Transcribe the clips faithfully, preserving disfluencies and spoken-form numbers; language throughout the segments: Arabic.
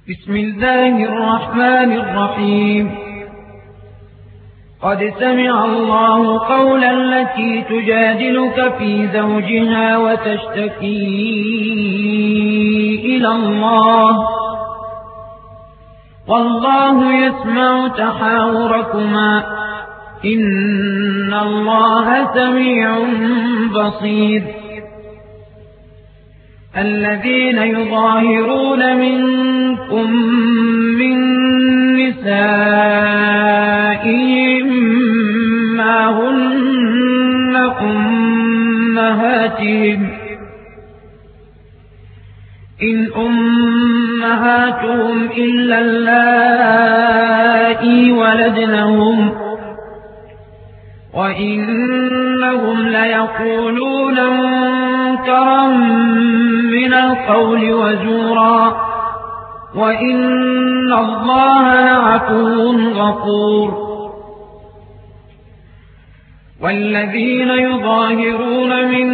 بسم الله الرحمن الرحيم. قد سمع الله قول التي تجادلك في زوجها وتشتكي إلى الله والله يسمع تحاوركما إن الله سميع بصير. الذين يظاهرون منكم من نسائهم ما هن أمهاتهم إن أمهاتهم إلا اللائي ولدنهم وإنهم ليقولون منكرا من القول وزورا وإن الله لعفو غفور. والذين يظاهرون من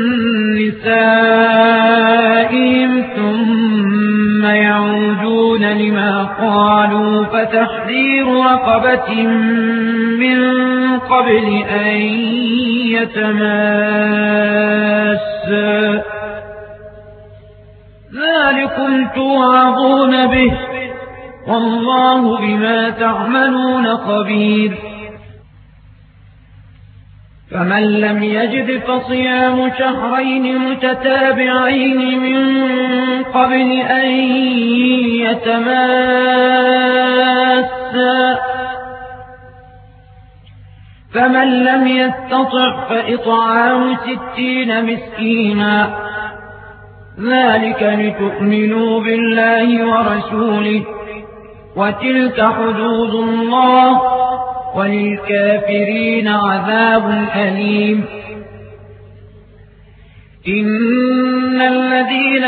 نسائهم ثم يعودون لما قالوا فتحرير رقبة من قبل أن يتماسا ذلكم توعظون به والله بما تعملون خبير. فمن لم يجد فصيام شهرين متتابعين من قبل أن يتماسا فمن لم يستطع فإطعام ستين مسكينا ذلك لتؤمنوا بالله ورسوله وتلك حدود الله وللكافرين عذاب أليم. إن الذين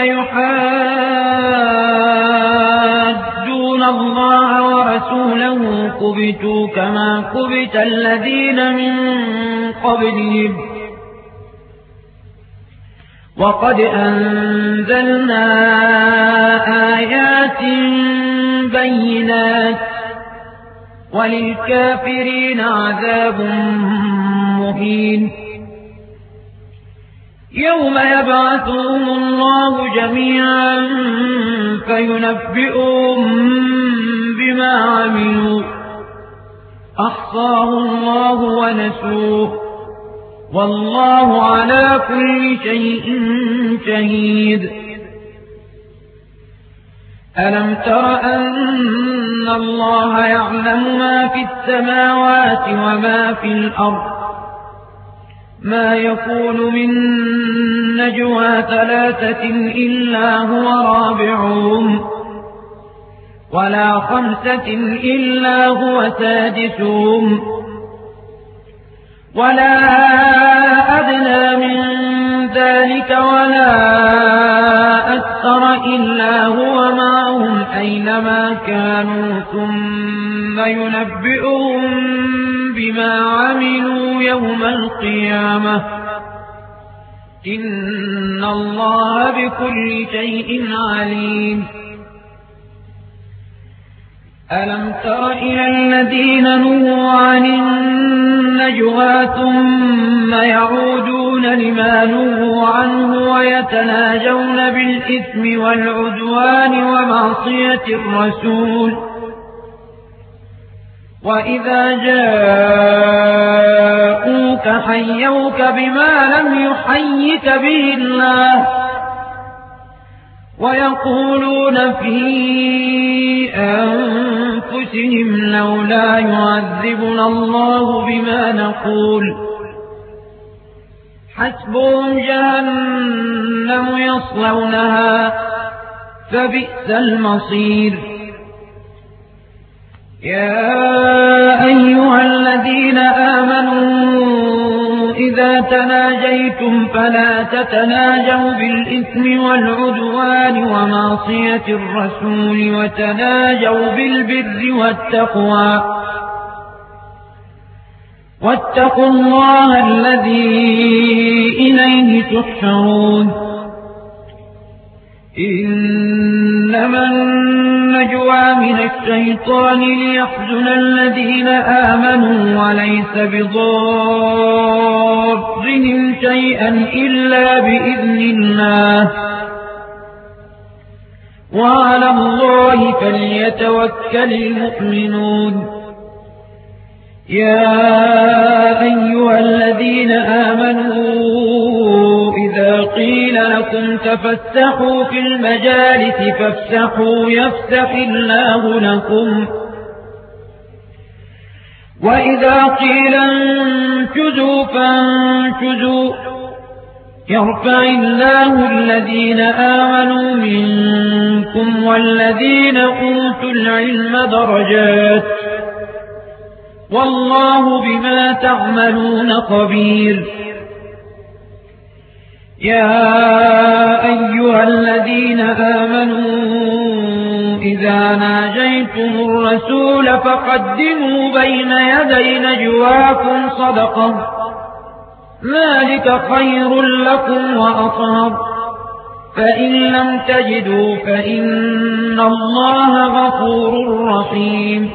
يحادون الله ورسوله كبتوا كما كبت الذين من قبلهم وقد أنزلنا آيات بينات وللكافرين عذاب مهين. يوم يبعثهم الله جميعا فينبئهم بما عملوا أحصاه الله ونسوه والله على كل شيء شهيد. ألم تر أن الله يعلم ما في السماوات وما في الأرض ما يكون من نجوى ثلاثة إلا هو رابعهم ولا خمسة إلا هو سادسهم ولا أدنى من ذلك ولا أكثر إلا هو معهم أينما كانوا ثم ينبئهم بما عملوا يوم القيامة إن الله بكل شيء عليم. ألم تر إلى الذين نهوا عن النجوى ثم يعودون لما نهوا عنه ويتناجون بالإثم والعدوان ومعصية الرسول وإذا جاءوك حيوك بما لم يحيك به الله ويقولون في أنفسهم لولا يعذبنا الله بما نقول حسبهم جهنم يصلونها فبئس المصير. يا أيها الذين آمنوا إذا تناجيتم فلا تتناجوا بالإثم والعدوان ومعصية الرسول وتناجوا بالبر والتقوى واتقوا الله الذي إليه تحشرون. إنما الشيطان ليحزن الذين آمنوا وليس بضارهم شيئا إلا بإذن الله وعلى الله فليتوكل المؤمنون. يا أيها الذين آمنوا إذا قيل لكم تفسحوا في المجالس فافسحوا يفسح الله لكم وإذا قيل انشزوا فانشزوا يرفع الله الذين آمنوا منكم والذين أوتوا العلم درجات والله بما تعملون خبير. يا أيها الذين آمنوا إذا ناجيتم الرسول فقدموا بين يدي نجواكم صدقة ذلك خير لكم وأطهر فإن لم تجدوا فإن الله غفور رحيم.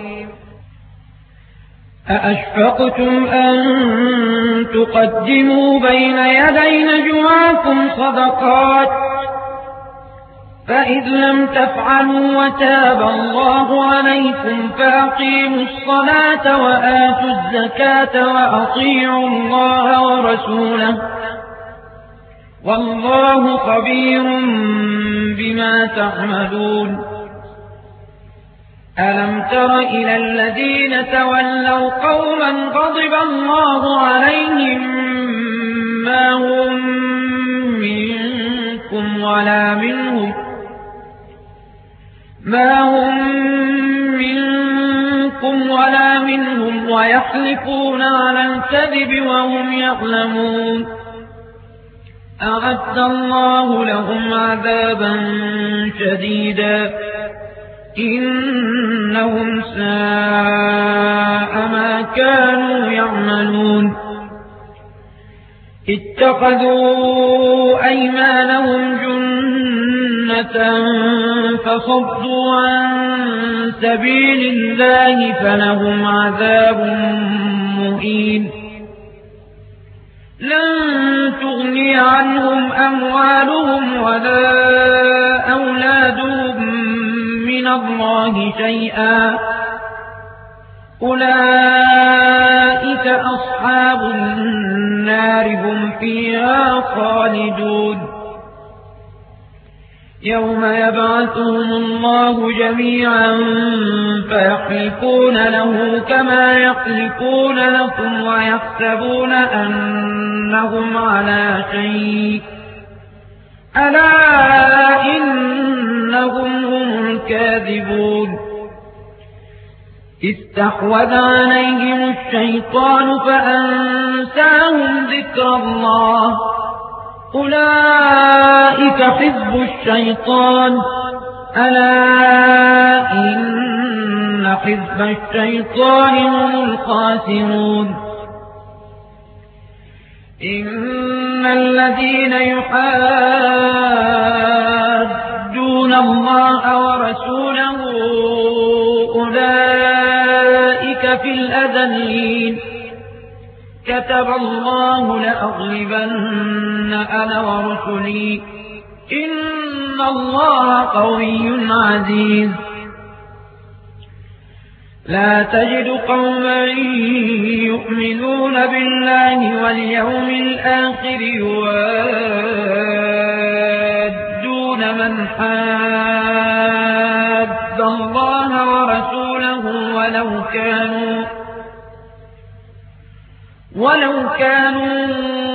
أأشفقتم أن تقدموا بين يدي نجواكم صدقات فإذ لم تفعلوا وتاب الله عليكم فأقيموا الصلاة وآتوا الزكاة وأطيعوا الله ورسوله والله خبير بما تعملون. ألم تر إلى الذين تولوا قوما غضب الله عليهم ما هم منكم ولا منهم ما هم منكم ولا منهم ويحلفون على الكذب وهم يعلمون أعد الله لهم عذابا شديدا إنهم ساء ما كانوا يعملون. اتخذوا أيمانهم جنة فصدوا عن سبيل الله فلهم عذاب مهين. لن تغني عنهم أموالهم ولا أولادهم من الله شيئا أولئك أصحاب النار هم فيها خالدون. يوم يبعثهم الله جميعا فيحلفون له كما يحلفون لكم ويحسبون أنهم على شيء ألا إنهم هم الكاذبون. استحوذ عليهم الشيطان فأنساهم ذكر الله أولئك حزب الشيطان ألا إن حزب الشيطان هم الخاسرون. إن الذين يحادون الله ورسوله أولئك في الأذلين كتب الله لأغلبن أنا ورسلي إن الله قوي عزيز. لا تجد قوما يؤمنون بالله واليوم الآخر يوادون من حاد الله ورسوله ولو كانوا ولو كانوا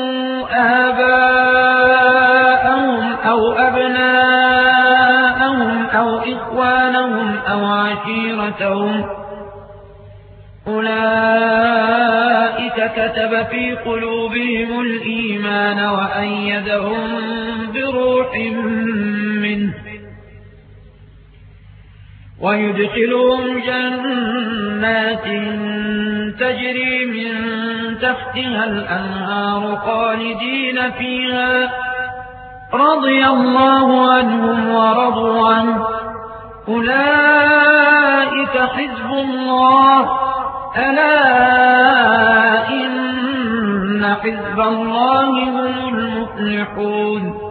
آباءهم أو أبناءهم أو إخوانهم أو عشيرتهم أولئك كتب في قلوبهم الإيمان وأيدهم بروح منه ويدخلهم جنات تجري من تحتها الأنهار خالدين فيها رضي الله عنهم ورضوا عنه أولئك أولئك حزب الله ألا إن حزب الله هم المفلحون